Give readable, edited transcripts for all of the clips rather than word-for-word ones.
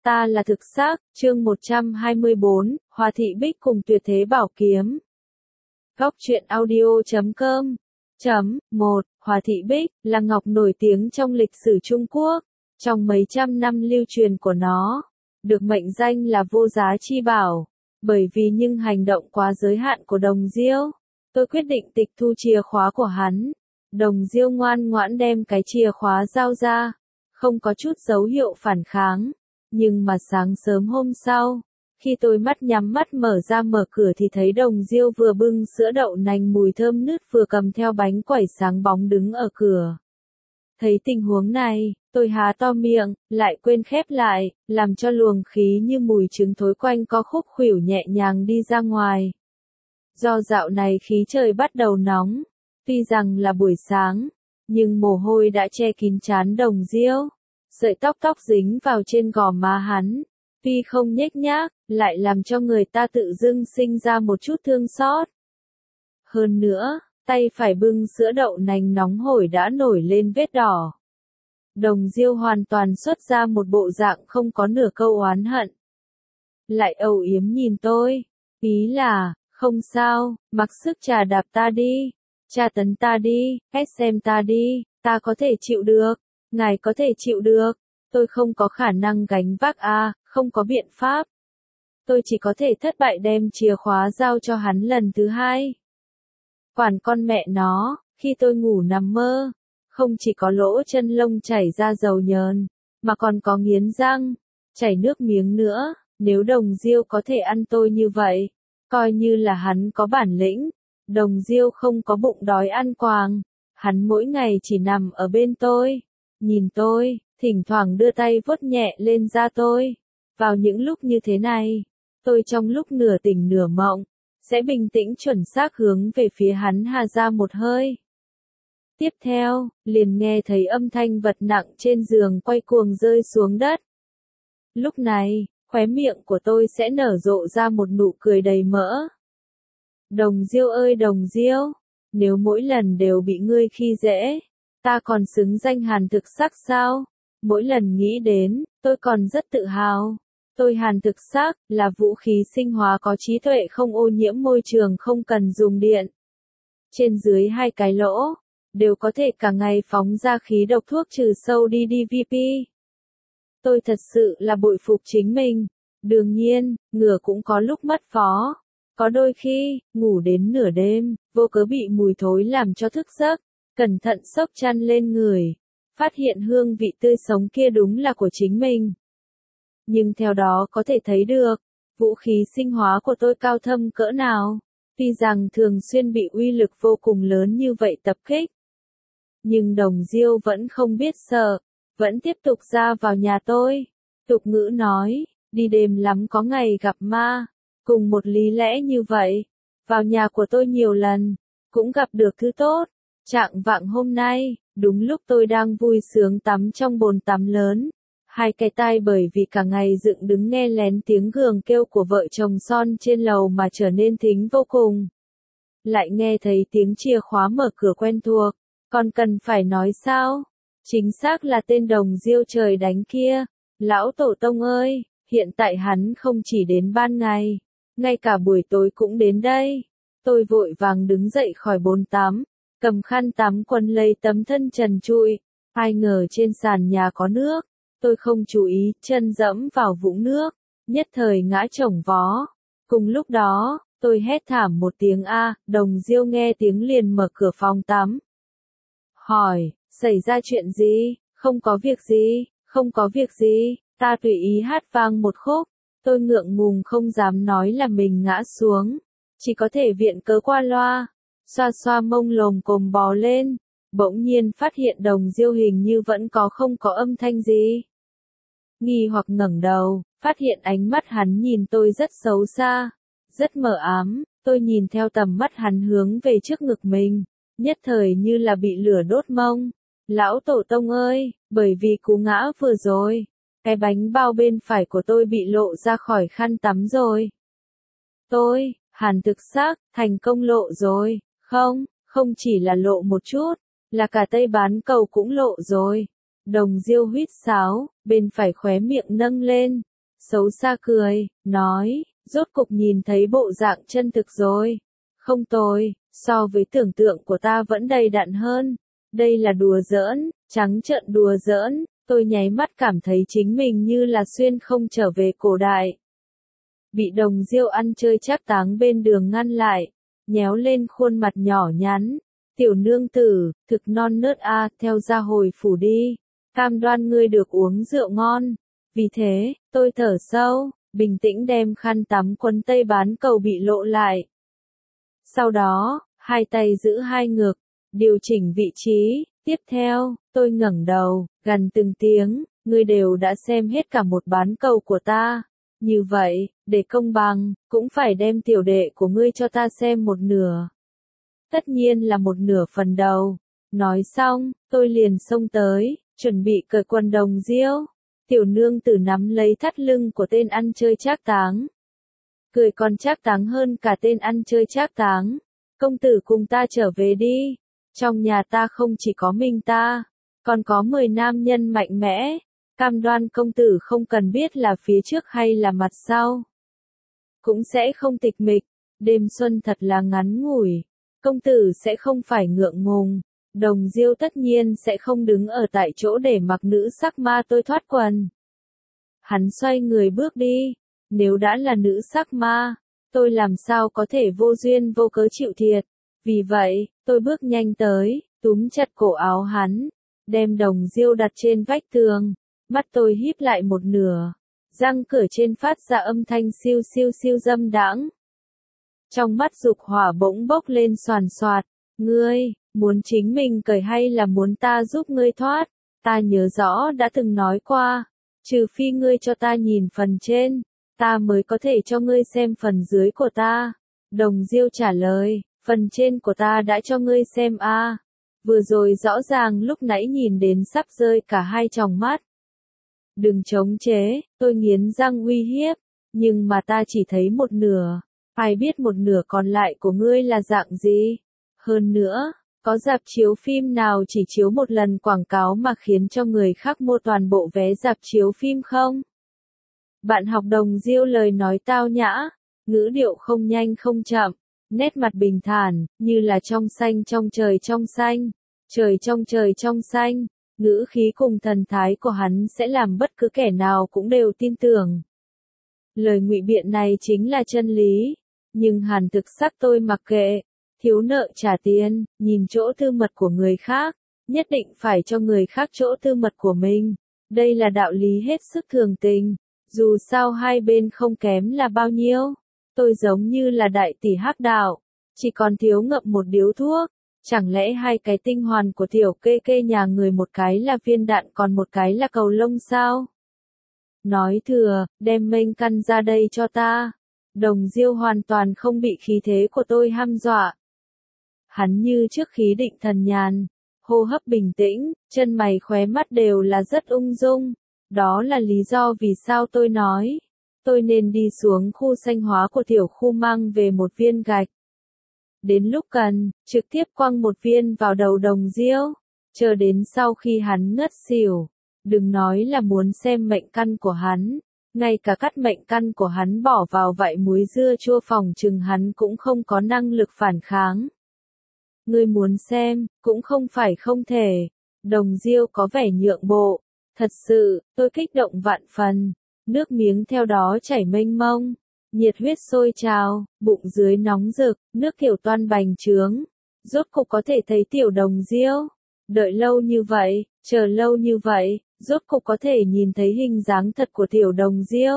Ta là thực xác, chương 124, Hoa Thị Bích cùng Tuyệt Thế Bảo Kiếm. Góc truyện audio.com. 1. Hoa Thị Bích là ngọc nổi tiếng trong lịch sử Trung Quốc, trong mấy trăm năm lưu truyền của nó, được mệnh danh là vô giá chi bảo, bởi vì những hành động quá giới hạn của Đồng Diêu. Tôi quyết định tịch thu chìa khóa của hắn. Đồng Diêu ngoan ngoãn đem cái chìa khóa giao ra, không có chút dấu hiệu phản kháng. Nhưng mà sáng sớm hôm sau, khi tôi nhắm mắt mở cửa thì thấy Đồng Diêu vừa bưng sữa đậu nành mùi thơm nứt vừa cầm theo bánh quẩy sáng bóng đứng ở cửa. Thấy tình huống này, tôi há to miệng, lại quên khép lại, làm cho luồng khí như mùi trứng thối quanh co khúc khuỷu nhẹ nhàng đi ra ngoài. Do dạo này khí trời bắt đầu nóng, tuy rằng là buổi sáng, nhưng mồ hôi đã che kín trán Đồng Diêu. Sợi tóc dính vào trên gò má hắn, tuy không nhếch nhác, lại làm cho người ta tự dưng sinh ra một chút thương xót. Hơn nữa, tay phải bưng sữa đậu nành nóng hổi đã nổi lên vết đỏ. Đồng Diêu hoàn toàn xuất ra một bộ dạng không có nửa câu oán hận. Lại âu yếm nhìn tôi, ý là, không sao, mặc sức trà đạp ta đi, tra tấn ta đi, ép xem ta đi, ta có thể chịu được. Ngài có thể chịu được, tôi không có khả năng gánh vác không có biện pháp. Tôi chỉ có thể thất bại đem chìa khóa giao cho hắn lần thứ hai. Quản con mẹ nó, khi tôi ngủ nằm mơ, không chỉ có lỗ chân lông chảy ra dầu nhờn, mà còn có nghiến răng, chảy nước miếng nữa. Nếu Đồng Diêu có thể ăn tôi như vậy, coi như là hắn có bản lĩnh. Đồng Diêu không có bụng đói ăn quàng, hắn mỗi ngày chỉ nằm ở bên tôi. Nhìn tôi, thỉnh thoảng đưa tay vuốt nhẹ lên da tôi. Vào những lúc như thế này, tôi trong lúc nửa tỉnh nửa mộng, sẽ bình tĩnh chuẩn xác hướng về phía hắn hà ra một hơi. Tiếp theo, liền nghe thấy âm thanh vật nặng trên giường quay cuồng rơi xuống đất. Lúc này, khóe miệng của tôi sẽ nở rộ ra một nụ cười đầy mỡ. Đồng Diêu ơi Đồng Diêu, nếu mỗi lần đều bị ngươi khi dễ, ta còn xứng danh Hàn Thực Sắc sao? Mỗi lần nghĩ đến, tôi còn rất tự hào. Tôi Hàn Thực Sắc là vũ khí sinh hóa có trí tuệ không ô nhiễm môi trường không cần dùng điện. Trên dưới hai cái lỗ, đều có thể cả ngày phóng ra khí độc thuốc trừ sâu DDVP. Tôi thật sự là bội phục chính mình. Đương nhiên, ngựa cũng có lúc mất phó. Có đôi khi, ngủ đến nửa đêm, vô cớ bị mùi thối làm cho thức giấc. Cẩn thận xốc chăn lên người, phát hiện hương vị tươi sống kia đúng là của chính mình. Nhưng theo đó có thể thấy được, vũ khí sinh hóa của tôi cao thâm cỡ nào, tuy rằng thường xuyên bị uy lực vô cùng lớn như vậy tập kích. Nhưng Đồng Diêu vẫn không biết sợ, vẫn tiếp tục ra vào nhà tôi. Tục ngữ nói, đi đêm lắm có ngày gặp ma, cùng một lý lẽ như vậy, vào nhà của tôi nhiều lần, cũng gặp được thứ tốt. Trạng vạng hôm nay, đúng lúc tôi đang vui sướng tắm trong bồn tắm lớn, hai cái tai bởi vì cả ngày dựng đứng nghe lén tiếng gường kêu của vợ chồng Son trên lầu mà trở nên thính vô cùng. Lại nghe thấy tiếng chìa khóa mở cửa quen thuộc, còn cần phải nói sao? Chính xác là tên Đồng Diêu trời đánh kia. Lão tổ tông ơi, hiện tại hắn không chỉ đến ban ngày, ngay cả buổi tối cũng đến đây. Tôi vội vàng đứng dậy khỏi bồn tắm, cầm khăn tắm quấn lấy tấm thân trần trụi. Ai ngờ trên sàn nhà có nước, tôi không chú ý, chân dẫm vào vũng nước, nhất thời ngã chồng vó. Cùng lúc đó, tôi hét thảm một tiếng Đồng Diêu nghe tiếng liền mở cửa phòng tắm. Hỏi, xảy ra chuyện gì? Không có việc gì, không có việc gì, ta tùy ý hát vang một khúc. Tôi ngượng ngùng không dám nói là mình ngã xuống, chỉ có thể viện cớ qua loa. Xoa xoa mông lồm cồm bò lên, bỗng nhiên phát hiện Đồng Diêu hình như vẫn không có âm thanh gì. Nghi hoặc ngẩng đầu, phát hiện ánh mắt hắn nhìn tôi rất xấu xa, rất mờ ám. Tôi nhìn theo tầm mắt hắn hướng về trước ngực mình, nhất thời như là bị lửa đốt mông. Lão tổ tông ơi, bởi vì cú ngã vừa rồi, cái bánh bao bên phải của tôi bị lộ ra khỏi khăn tắm rồi. Tôi, Hàn Thực Sắc, thành công lộ rồi. Không chỉ là lộ một chút, là cả Tây Bán Cầu cũng lộ rồi. Đồng Diêu huýt sáo, bên phải khóe miệng nâng lên, xấu xa cười, nói, rốt cục nhìn thấy bộ dạng chân thực rồi. Không tồi, so với tưởng tượng của ta vẫn đầy đặn hơn. Đây là đùa giỡn, trắng trợn đùa giỡn, tôi nháy mắt cảm thấy chính mình như là xuyên không trở về cổ đại. Bị Đồng Diêu ăn chơi trác táng bên đường ngăn lại, nhéo lên khuôn mặt nhỏ nhắn. Tiểu nương tử, thực non nớt a, theo ra hồi phủ đi. Cam đoan ngươi được uống rượu ngon. Vì thế, tôi thở sâu, bình tĩnh đem khăn tắm quấn tây bán cầu bị lộ lại. Sau đó, hai tay giữ hai ngực, điều chỉnh vị trí. Tiếp theo, tôi ngẩng đầu, gằn từng tiếng, ngươi đều đã xem hết cả một bán cầu của ta. Như vậy, để công bằng, cũng phải đem tiểu đệ của ngươi cho ta xem một nửa. Tất nhiên là một nửa phần đầu. Nói xong, tôi liền xông tới, chuẩn bị cởi quần Đồng Diêu. Tiểu nương tử nắm lấy thắt lưng của tên ăn chơi trác táng. Cười còn trác táng hơn cả tên ăn chơi trác táng. Công tử cùng ta trở về đi. Trong nhà ta không chỉ có mình ta, còn có 10 nam nhân mạnh mẽ. Cam đoan công tử không cần biết là phía trước hay là mặt sau. Cũng sẽ không tịch mịch. Đêm xuân thật là ngắn ngủi. Công tử sẽ không phải ngượng ngùng. Đồng Diêu tất nhiên sẽ không đứng ở tại chỗ để mặc nữ sắc ma tôi thoát quần. Hắn xoay người bước đi. Nếu đã là nữ sắc ma, tôi làm sao có thể vô duyên vô cớ chịu thiệt. Vì vậy, tôi bước nhanh tới, túm chặt cổ áo hắn, đem Đồng Diêu đặt trên vách tường. Mắt tôi híp lại một nửa, răng cửa trên phát ra âm thanh siêu siêu siêu dâm đãng. Trong mắt dục hỏa bỗng bốc lên xoàn xoạt. Ngươi, muốn chính mình cởi hay là muốn ta giúp ngươi thoát? Ta nhớ rõ đã từng nói qua, trừ phi ngươi cho ta nhìn phần trên, ta mới có thể cho ngươi xem phần dưới của ta. Đồng Diêu trả lời, phần trên của ta đã cho ngươi xem a. Vừa rồi rõ ràng lúc nãy nhìn đến sắp rơi cả hai tròng mắt. Đừng chống chế, tôi nghiến răng uy hiếp, nhưng mà ta chỉ thấy một nửa. Ai biết một nửa còn lại của ngươi là dạng gì? Hơn nữa, có rạp chiếu phim nào chỉ chiếu một lần quảng cáo mà khiến cho người khác mua toàn bộ vé rạp chiếu phim không? Bạn học Đồng Diêu lời nói tao nhã, ngữ điệu không nhanh không chậm, nét mặt bình thản, như là trong xanh trong trời trong xanh, trời trong trời trong xanh. Ngữ khí cùng thần thái của hắn sẽ làm bất cứ kẻ nào cũng đều tin tưởng. Lời ngụy biện này chính là chân lý. Nhưng hàn thực sắc tôi mặc kệ. Thiếu nợ trả tiền, nhìn chỗ tư mật của người khác, nhất định phải cho người khác chỗ tư mật của mình. Đây là đạo lý hết sức thường tình. Dù sao hai bên không kém là bao nhiêu. Tôi giống như là đại tỷ hắc đạo, chỉ còn thiếu ngậm một điếu thuốc. Chẳng lẽ hai cái tinh hoàn của tiểu kê kê nhà người một cái là viên đạn còn một cái là cầu lông sao? Nói thừa, đem mênh căn ra đây cho ta. Đồng Diêu hoàn toàn không bị khí thế của tôi hăm dọa. Hắn như trước khí định thần nhàn, hô hấp bình tĩnh, chân mày khóe mắt đều là rất ung dung. Đó là lý do vì sao tôi nói, tôi nên đi xuống khu xanh hóa của tiểu khu mang về một viên gạch. Đến lúc cần, trực tiếp quăng một viên vào đầu Đồng Diêu, chờ đến sau khi hắn ngất xỉu. Đừng nói là muốn xem mệnh căn của hắn, ngay cả cắt mệnh căn của hắn bỏ vào vại muối dưa chua phòng chừng hắn cũng không có năng lực phản kháng. Ngươi muốn xem, cũng không phải không thể. Đồng Diêu có vẻ nhượng bộ. Thật sự, tôi kích động vạn phần. Nước miếng theo đó chảy mênh mông. Nhiệt huyết sôi trào, bụng dưới nóng rực, nước kiểu toan bành trướng. Rốt cục có thể thấy tiểu Đồng Diêu. Đợi lâu như vậy, chờ lâu như vậy, rốt cục có thể nhìn thấy hình dáng thật của tiểu Đồng Diêu.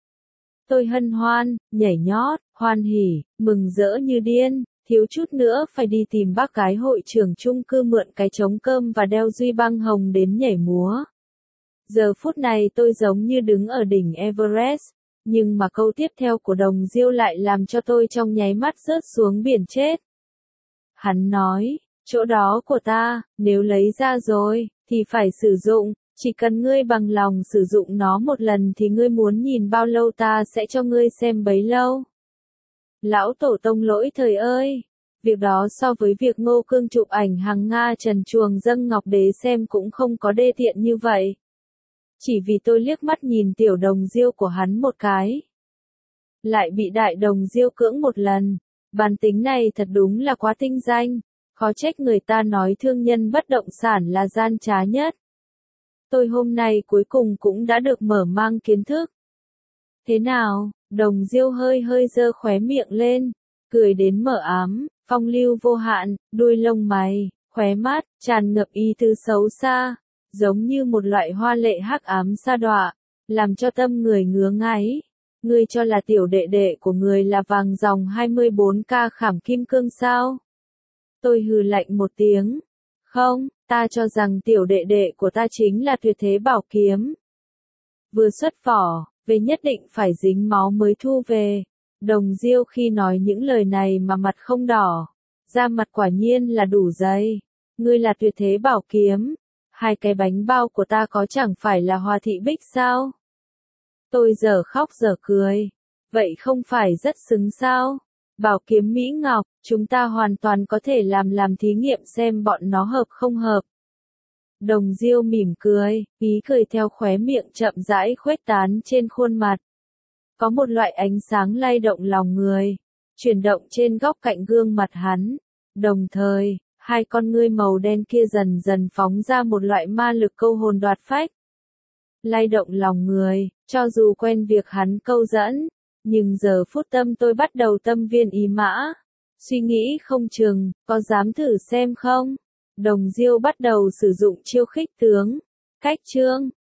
Tôi hân hoan, nhảy nhót, hoan hỉ, mừng rỡ như điên, thiếu chút nữa phải đi tìm bác gái hội trưởng chung cư mượn cái trống cơm và đeo duy băng hồng đến nhảy múa. Giờ phút này tôi giống như đứng ở đỉnh Everest, nhưng mà câu tiếp theo của Đồng Diêu lại làm cho tôi trong nháy mắt rớt xuống biển chết. Hắn nói, chỗ đó của ta, nếu lấy ra rồi, thì phải sử dụng, chỉ cần ngươi bằng lòng sử dụng nó một lần thì ngươi muốn nhìn bao lâu ta sẽ cho ngươi xem bấy lâu. Lão tổ tông lỗi thời ơi! Việc đó so với việc Ngô Cương chụp ảnh hàng Nga trần truồng dâng ngọc đế xem cũng không có đê tiện như vậy. Chỉ vì tôi liếc mắt nhìn tiểu đồng diêu của hắn một cái. Lại bị đại đồng diêu cưỡng một lần. Bản tính này thật đúng là quá tinh danh. Khó trách người ta nói thương nhân bất động sản là gian trá nhất. Tôi hôm nay cuối cùng cũng đã được mở mang kiến thức. Thế nào, đồng diêu hơi hơi giơ khóe miệng lên, cười đến mờ ám, phong lưu vô hạn, đuôi lông mày, khóe mắt, tràn ngập ý tứ xấu xa, giống như một loại hoa lệ hắc ám sa đọa, làm cho tâm người ngứa ngáy. Ngươi cho là tiểu đệ đệ của người là vàng dòng 24K khảm kim cương sao? Tôi hừ lạnh một tiếng. Không, ta cho rằng tiểu đệ đệ của ta chính là tuyệt thế bảo kiếm. Vừa xuất vỏ, về nhất định phải dính máu mới thu về. Đồng diêu khi nói những lời này mà mặt không đỏ. Da mặt quả nhiên là đủ dày. Ngươi là tuyệt thế bảo kiếm. Hai cái bánh bao của ta có chẳng phải là Hoa Thị Bích sao? Tôi giờ khóc giờ cười. Vậy không phải rất xứng sao? Bảo kiếm Mỹ Ngọc, chúng ta hoàn toàn có thể làm thí nghiệm xem bọn nó hợp không hợp. Đồng diêu mỉm cười, ý cười theo khóe miệng chậm rãi khuếch tán trên khuôn mặt. Có một loại ánh sáng lay động lòng người, chuyển động trên góc cạnh gương mặt hắn. Đồng thời, hai con ngươi màu đen kia dần dần phóng ra một loại ma lực câu hồn đoạt phách. Lay động lòng người, cho dù quen việc hắn câu dẫn, nhưng giờ phút tâm tôi bắt đầu tâm viên ý mã. Suy nghĩ không chừng, có dám thử xem không? Đồng diêu bắt đầu sử dụng chiêu khích tướng. Cách chương